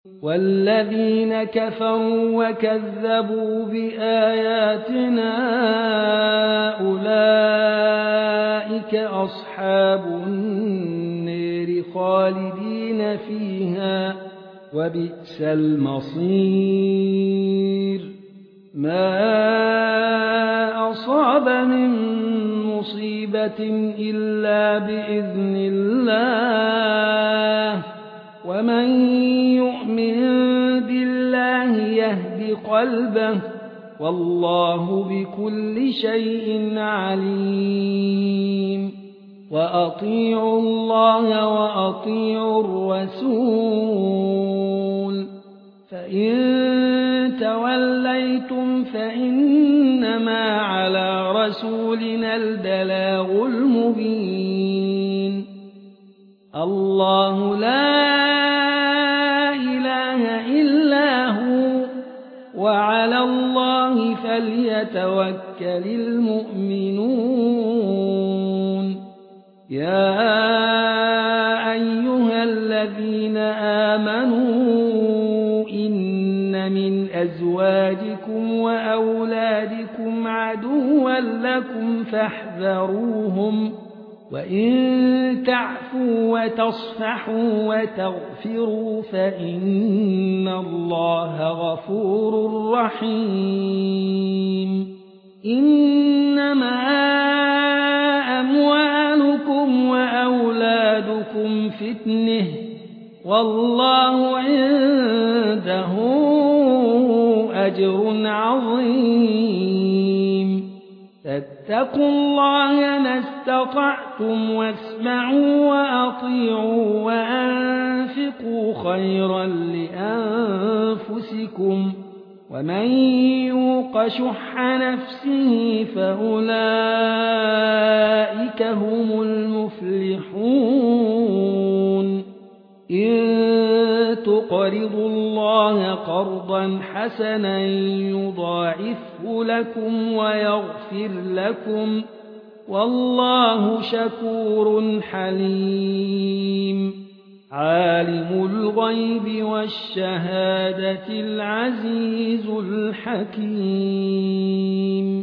والذين كفروا وكذبوا بآياتنا أولئك أصحاب النار خالدين فيها وبئس المصير ما أصاب من مصيبة إلا بإذن الله ومن يؤمن بالله يهد قلبه والله بكل شيء عليم وأطيعوا الله وأطيعوا الرسول فإن توليتم فإنما على رسولنا البلاغ المبين الله لا إله إلا هو وعلى الله فليتوكل المؤمنون يا أيها الذين آمنوا إن من أزواجكم وأولادكم عدوا لكم فاحذروهم وإن تعفوا وتصفحوا وتغفروا فإن الله غفور رحيم إنما أموالكم وأولادكم فتنة والله عنده أجر عظيم فاتقوا الله ما استطعتم واسمعوا وأطيعوا وأنفقوا خيرا لأنفسكم ومن يوق شح نفسه فأولئك هم المفلحون إن تقرضوا الله قرضا حسنا يضاعفه لكم ويغفر لكم والله شكور حليم عالم الغيب والشهادة العزيز الحكيم